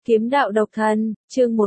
Kiếm đạo độc thân, chương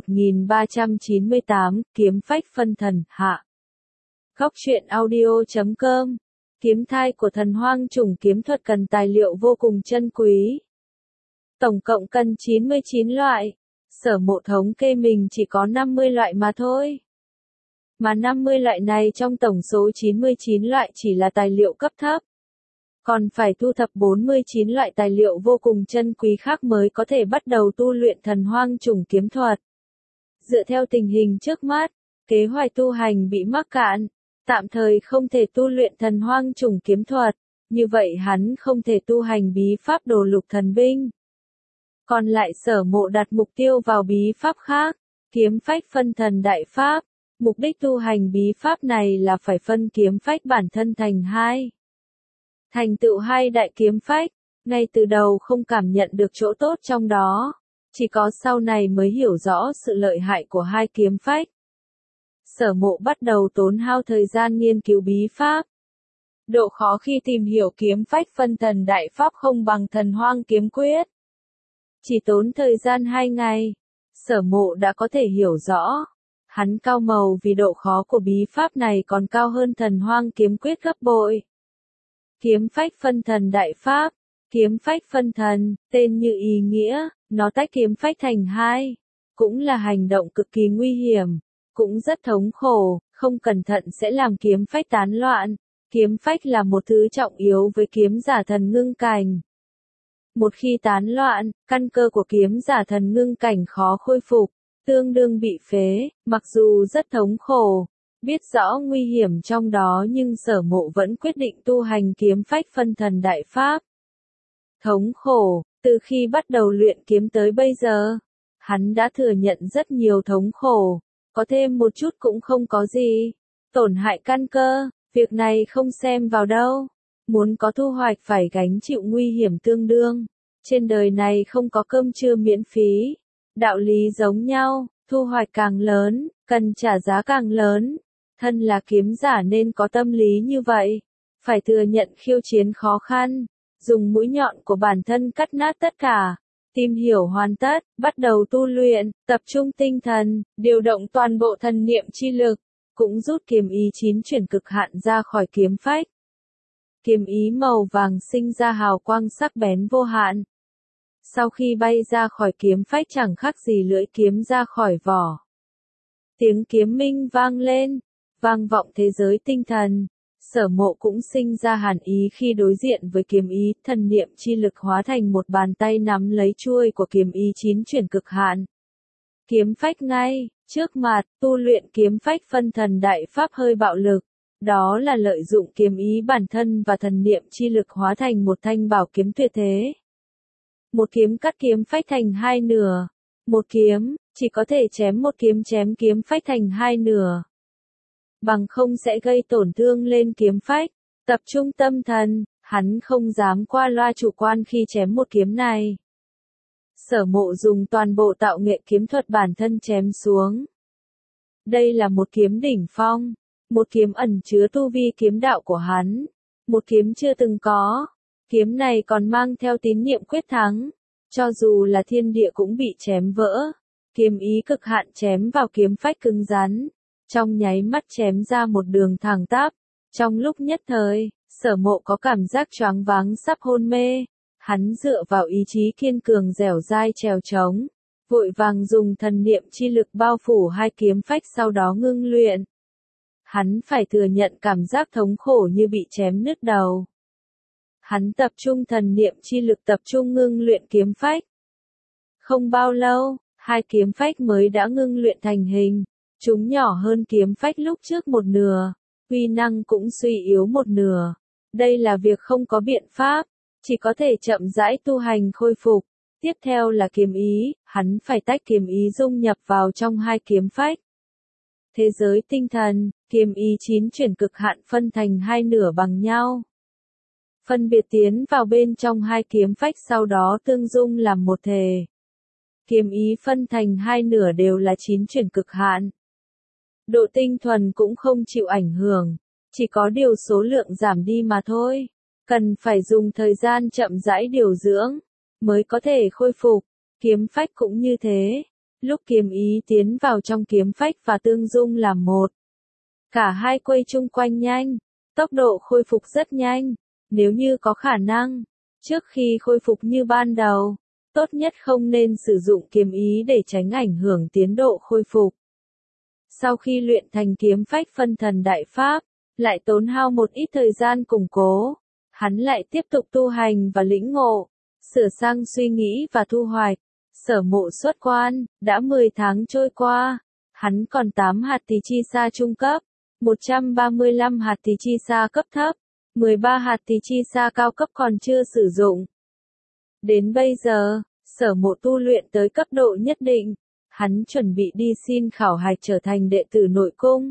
1398, kiếm phách phân thần, hạ. Góc truyện audio.com. Kiếm thai của thần hoang chủng kiếm thuật cần tài liệu vô cùng chân quý. Tổng cộng cần 99 loại. Sở Mộ thống kê mình chỉ có 50 loại mà thôi. Mà 50 loại này trong tổng số 99 loại chỉ là tài liệu cấp thấp. Còn phải thu thập 49 loại tài liệu vô cùng chân quý khác mới có thể bắt đầu tu luyện thần hoang chủng kiếm thuật. Dựa theo tình hình trước mắt, kế hoạch tu hành bị mắc cạn, tạm thời không thể tu luyện thần hoang chủng kiếm thuật, như vậy hắn không thể tu hành bí pháp đồ lục thần binh. Còn lại Sở Mộ đặt mục tiêu vào bí pháp khác, kiếm phách phân thần đại pháp, mục đích tu hành bí pháp này là phải phân kiếm phách bản thân thành hai. Thành tựu hai đại kiếm phách, ngay từ đầu không cảm nhận được chỗ tốt trong đó, chỉ có sau này mới hiểu rõ sự lợi hại của hai kiếm phách. Sở Mộ bắt đầu tốn hao thời gian nghiên cứu bí pháp. Độ khó khi tìm hiểu kiếm phách phân thần đại pháp không bằng thần hoang kiếm quyết. Chỉ tốn thời gian 2 ngày, Sở Mộ đã có thể hiểu rõ. Hắn cao màu vì độ khó của bí pháp này còn cao hơn thần hoang kiếm quyết gấp bội. Kiếm phách phân thần đại pháp, kiếm phách phân thần, tên như ý nghĩa, nó tách kiếm phách thành hai, cũng là hành động cực kỳ nguy hiểm, cũng rất thống khổ, không cẩn thận sẽ làm kiếm phách tán loạn. Kiếm phách là một thứ trọng yếu với kiếm giả thần ngưng cảnh. Một khi tán loạn, căn cơ của kiếm giả thần ngưng cảnh khó khôi phục, tương đương bị phế, mặc dù rất thống khổ. Biết rõ nguy hiểm trong đó nhưng Sở Mộ vẫn quyết định tu hành kiếm phách phân thần đại pháp. Thống khổ, từ khi bắt đầu luyện kiếm tới bây giờ, hắn đã thừa nhận rất nhiều thống khổ, có thêm một chút cũng không có gì. Tổn hại căn cơ, việc này không xem vào đâu. Muốn có thu hoạch phải gánh chịu nguy hiểm tương đương. Trên đời này không có cơm trưa miễn phí. Đạo lý giống nhau, thu hoạch càng lớn, cần trả giá càng lớn. Thân là kiếm giả nên có tâm lý như vậy, phải thừa nhận khiêu chiến khó khăn, dùng mũi nhọn của bản thân cắt nát tất cả, tìm hiểu hoàn tất, bắt đầu tu luyện, tập trung tinh thần, điều động toàn bộ thần niệm chi lực, cũng rút kiếm ý 9 chuyển cực hạn ra khỏi kiếm phách. Kiếm ý màu vàng sinh ra hào quang sắc bén vô hạn. Sau khi bay ra khỏi kiếm phách chẳng khác gì lưỡi kiếm ra khỏi vỏ. Tiếng kiếm minh vang lên, vang vọng thế giới tinh thần. Sở Mộ cũng sinh ra hàn ý khi đối diện với kiếm ý, thần niệm chi lực hóa thành một bàn tay nắm lấy chuôi của kiếm ý 9 chuyển cực hạn. Kiếm phách ngay, trước mặt, tu luyện kiếm phách phân thần đại pháp hơi bạo lực. Đó là lợi dụng kiếm ý bản thân và thần niệm chi lực hóa thành một thanh bảo kiếm tuyệt thế. Một kiếm cắt kiếm phách thành hai nửa. Một kiếm, chỉ có thể chém một kiếm chém kiếm phách thành hai nửa. Bằng không sẽ gây tổn thương lên kiếm phách. Tập trung tâm thần, hắn không dám qua loa chủ quan khi chém một kiếm này. Sở Mộ dùng toàn bộ tạo nghệ kiếm thuật bản thân chém xuống. Đây là một kiếm đỉnh phong, một kiếm ẩn chứa tu vi kiếm đạo của hắn, một kiếm chưa từng có. Kiếm này còn mang theo tín niệm quyết thắng, cho dù là thiên địa cũng bị chém vỡ. Kiếm ý cực hạn chém vào kiếm phách cứng rắn, trong nháy mắt chém ra một đường thẳng tắp. Trong lúc nhất thời, Sở Mộ có cảm giác choáng váng sắp hôn mê. Hắn dựa vào ý chí kiên cường dẻo dai trèo trống, vội vàng dùng thần niệm chi lực bao phủ hai kiếm phách sau đó ngưng luyện. Hắn phải thừa nhận cảm giác thống khổ như bị chém nứt đầu. Hắn tập trung thần niệm chi lực tập trung ngưng luyện kiếm phách. Không bao lâu, hai kiếm phách mới đã ngưng luyện thành hình. Chúng nhỏ hơn kiếm phách lúc trước một nửa, uy năng cũng suy yếu một nửa. Đây là việc không có biện pháp, chỉ có thể chậm rãi tu hành khôi phục. Tiếp theo là kiếm ý, hắn phải tách kiếm ý dung nhập vào trong hai kiếm phách. Thế giới tinh thần, kiếm ý 9 chuyển cực hạn phân thành hai nửa bằng nhau. Phân biệt tiến vào bên trong hai kiếm phách sau đó tương dung làm một thể. Kiếm ý phân thành hai nửa đều là 9 chuyển cực hạn. Độ tinh thuần cũng không chịu ảnh hưởng, chỉ có điều số lượng giảm đi mà thôi. Cần phải dùng thời gian chậm rãi điều dưỡng, mới có thể khôi phục. Kiếm phách cũng như thế. Lúc kiếm ý tiến vào trong kiếm phách và tương dung làm một. Cả hai quay chung quanh nhanh. Tốc độ khôi phục rất nhanh. Nếu như có khả năng, trước khi khôi phục như ban đầu, tốt nhất không nên sử dụng kiếm ý để tránh ảnh hưởng tiến độ khôi phục. Sau khi luyện thành kiếm phách phân thần đại pháp, lại tốn hao một ít thời gian củng cố, hắn lại tiếp tục tu hành và lĩnh ngộ, sửa sang suy nghĩ và thu hoạch. Sở Mộ xuất quan, đã 10 tháng trôi qua, hắn còn 8 hạt tí chi sa trung cấp, 135 hạt tí chi sa cấp thấp, 13 hạt tí chi sa cao cấp còn chưa sử dụng. Đến bây giờ, Sở Mộ tu luyện tới cấp độ nhất định, hắn chuẩn bị đi xin khảo hạch trở thành đệ tử nội cung.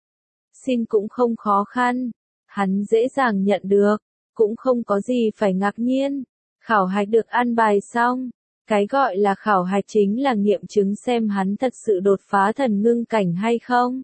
Xin cũng không khó khăn, hắn dễ dàng nhận được, cũng không có gì phải ngạc nhiên. Khảo hạch được an bài xong, cái gọi là khảo hạch chính là nghiệm chứng xem hắn thật sự đột phá thần ngưng cảnh hay không.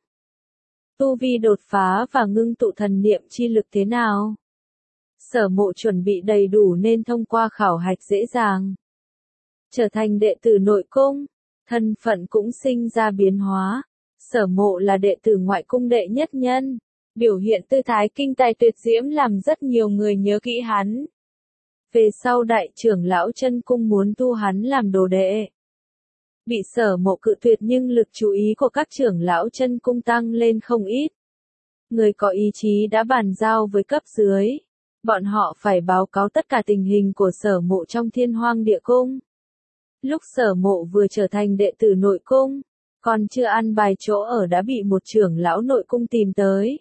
Tu vi đột phá và ngưng tụ thần niệm chi lực thế nào? Sở Mộ chuẩn bị đầy đủ nên thông qua khảo hạch dễ dàng. Trở thành đệ tử nội cung, thân phận cũng sinh ra biến hóa. Sở Mộ là đệ tử ngoại cung đệ nhất nhân, biểu hiện tư thái kinh tài tuyệt diễm làm rất nhiều người nhớ kỹ hắn. Về sau đại trưởng lão chân cung muốn tu hắn làm đồ đệ. Bị Sở Mộ cự tuyệt nhưng lực chú ý của các trưởng lão chân cung tăng lên không ít. Người có ý chí đã bàn giao với cấp dưới. Bọn họ phải báo cáo tất cả tình hình của Sở Mộ trong Thiên Hoang Địa Cung. Lúc Sở Mộ vừa trở thành đệ tử nội cung, còn chưa an bài chỗ ở đã bị một trưởng lão nội cung tìm tới.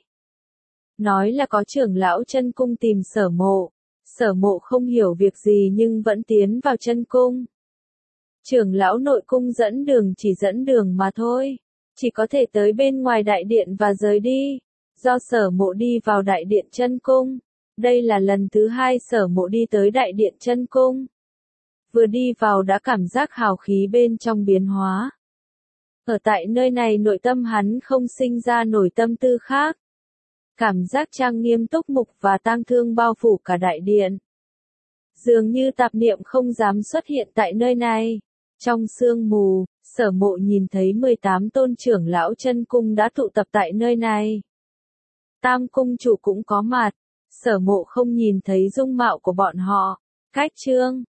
Nói là có trưởng lão chân cung tìm Sở Mộ. Sở Mộ không hiểu việc gì nhưng vẫn tiến vào chân cung. Trưởng lão nội cung dẫn đường chỉ dẫn đường mà thôi, chỉ có thể tới bên ngoài đại điện và rời đi. Do Sở Mộ đi vào đại điện chân cung, đây là lần thứ 2 Sở Mộ đi tới đại điện chân cung. Vừa đi vào đã cảm giác hào khí bên trong biến hóa. Ở tại nơi này nội tâm hắn không sinh ra nổi tâm tư khác. Cảm giác trang nghiêm túc mục và tang thương bao phủ cả đại điện. Dường như tạp niệm không dám xuất hiện tại nơi này. Trong sương mù, Sở Mộ nhìn thấy 18 tôn trưởng lão chân cung đã tụ tập tại nơi này. Tam cung chủ cũng có mặt. Sở Mộ không nhìn thấy dung mạo của bọn họ. Cách chương